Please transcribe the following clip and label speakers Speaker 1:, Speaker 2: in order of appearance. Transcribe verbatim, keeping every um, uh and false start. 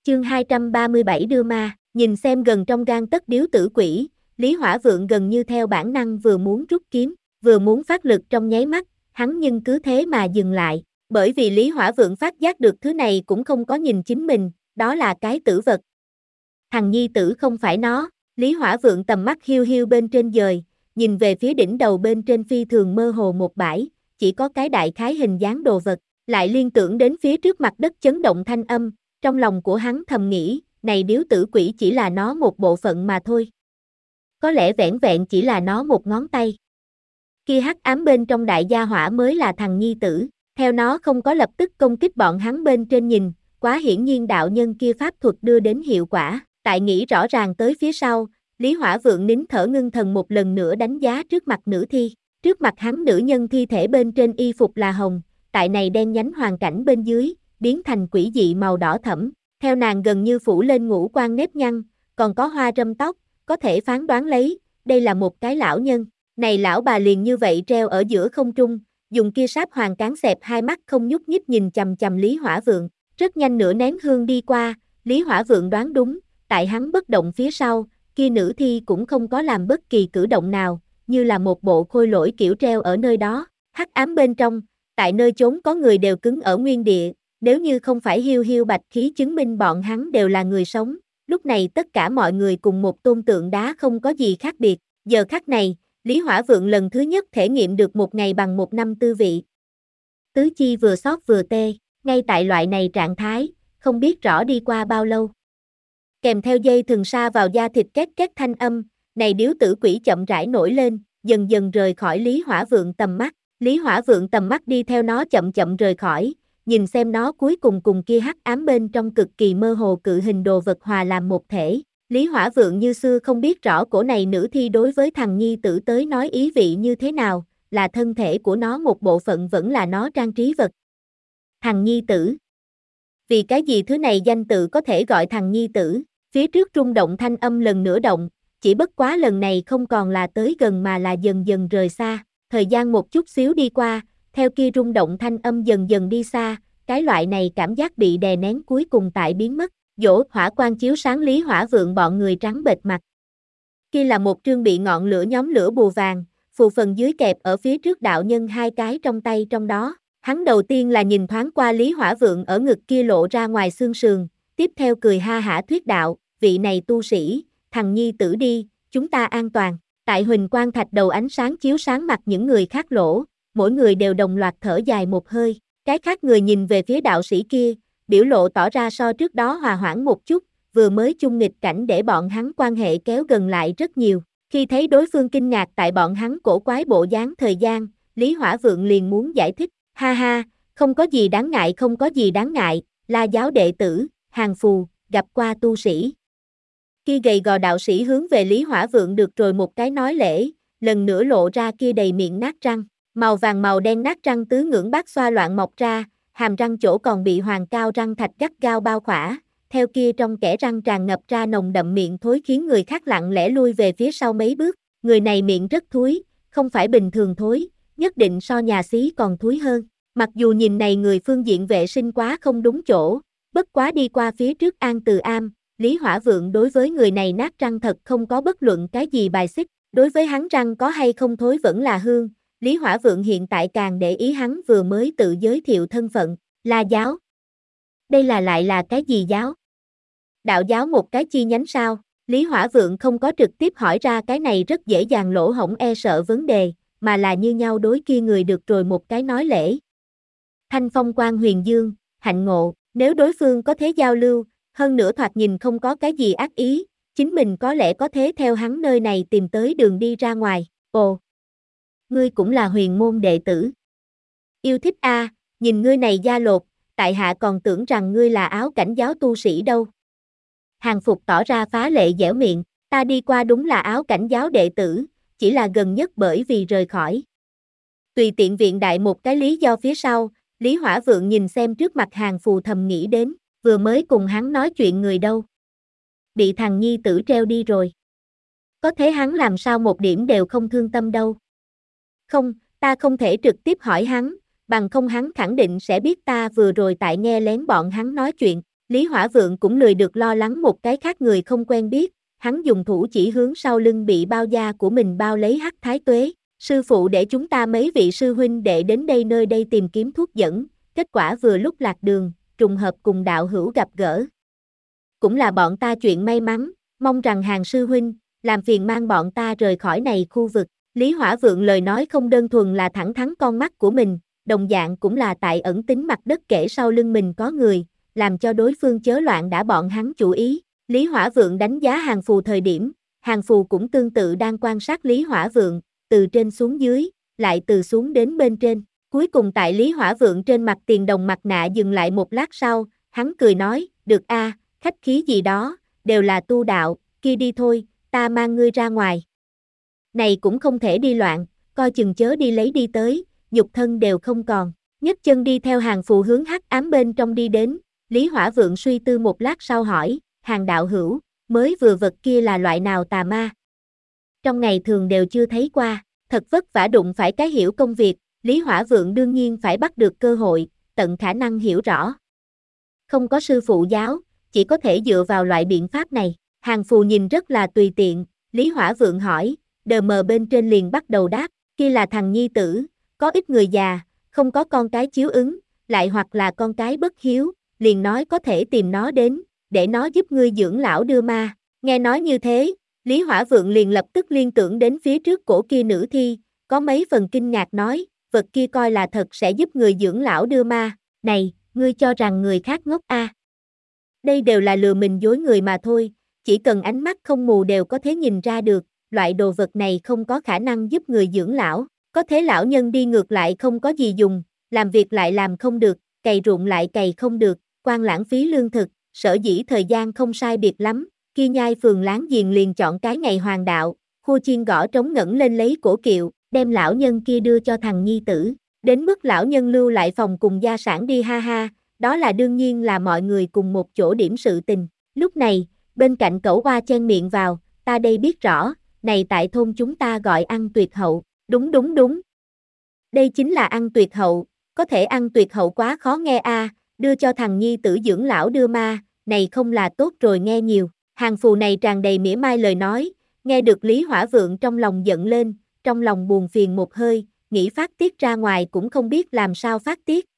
Speaker 1: Chương hai trăm ba mươi bảy đưa ma, nhìn xem gần trong gang tấc điếu tử quỷ, Lý Hỏa Vượng gần như theo bản năng vừa muốn rút kiếm, vừa muốn phát lực trong nháy mắt, hắn nhưng cứ thế mà dừng lại, bởi vì Lý Hỏa Vượng phát giác được thứ này cũng không có nhìn chính mình, đó là cái tử vật. Thằng nhi tử không phải nó, Lý Hỏa Vượng tầm mắt hiu hiu bên trên dời, nhìn về phía đỉnh đầu bên trên phi thường mơ hồ một bãi, chỉ có cái đại khái hình dáng đồ vật, lại liên tưởng đến phía trước mặt đất chấn động thanh âm, trong lòng của hắn thầm nghĩ, này điếu tử quỷ chỉ là nó một bộ phận mà thôi. Có lẽ vẻn vẹn chỉ là nó một ngón tay. Kia hắc ám bên trong đại gia hỏa mới là thằng nhi tử, theo nó không có lập tức công kích bọn hắn bên trên nhìn, quá hiển nhiên đạo nhân kia pháp thuật đưa đến hiệu quả, tại nghĩ rõ ràng tới phía sau, Lý Hỏa Vượng nín thở ngưng thần một lần nữa đánh giá trước mặt nữ thi, trước mặt hắn nữ nhân thi thể bên trên y phục là hồng, tại này đen nhánh hoàn cảnh bên dưới, biến thành quỷ dị màu đỏ thẫm, theo nàng gần như phủ lên ngũ quan nếp nhăn, còn có hoa râm tóc, có thể phán đoán lấy, đây là một cái lão nhân, này lão bà liền như vậy treo ở giữa không trung, dùng kia sáp hoàng cán xẹp hai mắt không nhúc nhích nhìn chằm chằm Lý Hỏa Vượng, rất nhanh nửa nén hương đi qua, Lý Hỏa Vượng đoán đúng, tại hắn bất động phía sau, kia nữ thi cũng không có làm bất kỳ cử động nào, như là một bộ khôi lỗi kiểu treo ở nơi đó, hắc ám bên trong, tại nơi chốn có người đều cứng ở nguyên địa, nếu như không phải hiu hiu bạch khí chứng minh bọn hắn đều là người sống, lúc này tất cả mọi người cùng một tôn tượng đá không có gì khác biệt, giờ khắc này, Lý Hỏa Vượng lần thứ nhất thể nghiệm được một ngày bằng một năm tư vị. Tứ chi vừa xót vừa tê, ngay tại loại này trạng thái, không biết rõ đi qua bao lâu. Kèm theo dây thừng sa vào da thịt két két thanh âm, này điếu tử quỷ chậm rãi nổi lên, dần dần rời khỏi Lý Hỏa Vượng tầm mắt, Lý Hỏa Vượng tầm mắt đi theo nó chậm chậm rời khỏi, nhìn xem nó cuối cùng cùng kia hắc ám bên trong cực kỳ mơ hồ cự hình đồ vật hòa làm một thể. Lý Hỏa Vượng như xưa không biết rõ cổ này nữ thi đối với thằng nhi tử tới nói ý vị như thế nào, là thân thể của nó một bộ phận vẫn là nó trang trí vật. Thằng nhi tử. Vì cái gì thứ này danh tự có thể gọi thằng nhi tử, phía trước rung động thanh âm lần nữa động, chỉ bất quá lần này không còn là tới gần mà là dần dần rời xa, thời gian một chút xíu đi qua, theo kia rung động thanh âm dần dần đi xa, cái loại này cảm giác bị đè nén cuối cùng tại biến mất. Dỗ hỏa quang chiếu sáng Lý Hỏa Vượng bọn người trắng bệch mặt. Kia là một trương bị ngọn lửa nhóm lửa bùa vàng, phù phần dưới kẹp ở phía trước đạo nhân hai cái trong tay trong đó. Hắn đầu tiên là nhìn thoáng qua Lý Hỏa Vượng ở ngực kia lộ ra ngoài xương sườn, tiếp theo cười ha hả thuyết đạo, vị này tu sĩ, thằng nhi tử đi, chúng ta an toàn. Tại huỳnh quang thạch đầu ánh sáng chiếu sáng mặt những người khác lỗ, mỗi người đều đồng loạt thở dài một hơi, cái khác người nhìn về phía đạo sĩ kia, biểu lộ tỏ ra so trước đó hòa hoãn một chút, vừa mới chung nghịch cảnh để bọn hắn quan hệ kéo gần lại rất nhiều. Khi thấy đối phương kinh ngạc tại bọn hắn cổ quái bộ dáng thời gian, Lý Hỏa Vượng liền muốn giải thích, ha ha, không có gì đáng ngại không có gì đáng ngại, La giáo đệ tử, hàng phù, gặp qua tu sĩ. Kia gầy gò đạo sĩ hướng về Lý Hỏa Vượng được rồi một cái nói lễ, lần nữa lộ ra kia đầy miệng nát răng, màu vàng màu đen nát răng tứ ngưỡng bát xoa loạn mọc ra, hàm răng chỗ còn bị hoàng cao răng thạch gắt gao bao khỏa, theo kia trong kẽ răng tràn ngập ra nồng đậm miệng thối khiến người khác lặng lẽ lui về phía sau mấy bước, người này miệng rất thúi, không phải bình thường thối, nhất định so nhà xí còn thúi hơn, mặc dù nhìn này người phương diện vệ sinh quá không đúng chỗ, bất quá đi qua phía trước An Từ Am, Lý Hỏa Vượng đối với người này nát răng thật không có bất luận cái gì bài xích, đối với hắn răng có hay không thối vẫn là hương. Lý Hỏa Vượng hiện tại càng để ý hắn vừa mới tự giới thiệu thân phận, La giáo. Đây là lại là cái gì giáo? Đạo giáo một cái chi nhánh sao? Lý Hỏa Vượng không có trực tiếp hỏi ra cái này rất dễ dàng lỗ hổng e sợ vấn đề, mà là như nhau đối kia người được rồi một cái nói lễ. Thanh phong quan huyền dương, hạnh ngộ, nếu đối phương có thế giao lưu, hơn nữa thoạt nhìn không có cái gì ác ý, chính mình có lẽ có thế theo hắn nơi này tìm tới đường đi ra ngoài, ồ. Ngươi cũng là huyền môn đệ tử. Yêu thích a, à, nhìn ngươi này da lột, tại hạ còn tưởng rằng ngươi là áo cảnh giáo tu sĩ đâu. Hàng Phục tỏ ra phá lệ dẻo miệng, ta đi qua đúng là áo cảnh giáo đệ tử, chỉ là gần nhất bởi vì rời khỏi. Tùy tiện viện đại một cái lý do phía sau, Lý Hỏa Vượng nhìn xem trước mặt Hàng Phù thầm nghĩ đến, vừa mới cùng hắn nói chuyện người đâu. Bị thằng nhi tử treo đi rồi. Có thế hắn làm sao một điểm đều không thương tâm đâu. Không, ta không thể trực tiếp hỏi hắn, bằng không hắn khẳng định sẽ biết ta vừa rồi tại nghe lén bọn hắn nói chuyện, Lý Hỏa Vượng cũng lười được lo lắng một cái khác người không quen biết, hắn dùng thủ chỉ hướng sau lưng bị bao da của mình bao lấy Hắc Thái Tuế. Sư phụ để chúng ta mấy vị sư huynh đệ đến đây nơi đây tìm kiếm thuốc dẫn, kết quả vừa lúc lạc đường, trùng hợp cùng đạo hữu gặp gỡ. Cũng là bọn ta chuyện may mắn, mong rằng hàng sư huynh, làm phiền mang bọn ta rời khỏi này khu vực. Lý Hỏa Vượng lời nói không đơn thuần là thẳng thắn con mắt của mình, đồng dạng cũng là tại ẩn tính mặt đất kể sau lưng mình có người, làm cho đối phương chớ loạn đã bọn hắn chủ ý. Lý Hỏa Vượng đánh giá Hàng Phù thời điểm, Hàng Phù cũng tương tự đang quan sát Lý Hỏa Vượng, từ trên xuống dưới, lại từ xuống đến bên trên. Cuối cùng tại Lý Hỏa Vượng trên mặt tiền đồng mặt nạ dừng lại một lát sau, hắn cười nói, được a, khách khí gì đó, đều là tu đạo, kia đi thôi, ta mang ngươi ra ngoài. Này cũng không thể đi loạn, coi chừng chớ đi lấy đi tới, nhục thân đều không còn. Nhấc chân đi theo Hàng Phù hướng hắc ám bên trong đi đến, Lý Hỏa Vượng suy tư một lát sau hỏi, Hàng đạo hữu, mới vừa vật kia là loại nào tà ma? Trong ngày thường đều chưa thấy qua, thật vất vả đụng phải cái hiểu công việc, Lý Hỏa Vượng đương nhiên phải bắt được cơ hội, tận khả năng hiểu rõ. Không có sư phụ giáo, chỉ có thể dựa vào loại biện pháp này. Hàng Phù nhìn rất là tùy tiện, Lý Hỏa Vượng hỏi, đờ mờ bên trên liền bắt đầu đáp, kia là thằng nhi tử, có ít người già, không có con cái chiếu ứng, lại hoặc là con cái bất hiếu, liền nói có thể tìm nó đến, để nó giúp ngươi dưỡng lão đưa ma. Nghe nói như thế, Lý Hỏa Vượng liền lập tức liên tưởng đến phía trước cổ kia nữ thi, có mấy phần kinh ngạc nói, vật kia coi là thật sẽ giúp người dưỡng lão đưa ma, này, ngươi cho rằng người khác ngốc a? À. Đây đều là lừa mình dối người mà thôi, chỉ cần ánh mắt không mù đều có thể nhìn ra được, loại đồ vật này không có khả năng giúp người dưỡng lão, có thế lão nhân đi ngược lại không có gì dùng, làm việc lại làm không được, cày ruộng lại cày không được, quan lãng phí lương thực, sở dĩ thời gian không sai biệt lắm, kia nhai phường láng giềng liền chọn cái ngày hoàng đạo, khua chiên gõ trống ngẩng lên lấy cổ kiệu, đem lão nhân kia đưa cho thằng nhi tử, đến mức lão nhân lưu lại phòng cùng gia sản đi ha ha, đó là đương nhiên là mọi người cùng một chỗ điểm sự tình. Lúc này, bên cạnh Cẩu Oa chen miệng vào, ta đây biết rõ, này tại thôn chúng ta gọi ăn tuyệt hậu, đúng đúng đúng. Đây chính là ăn tuyệt hậu, có thể ăn tuyệt hậu quá khó nghe a, à, đưa cho thằng nhi tử dưỡng lão đưa ma, này không là tốt rồi nghe nhiều. Hàng Phù này tràn đầy mỉa mai lời nói, nghe được Lý Hỏa Vượng trong lòng giận lên, trong lòng buồn phiền một hơi, nghĩ phát tiết ra ngoài cũng không biết làm sao phát tiết.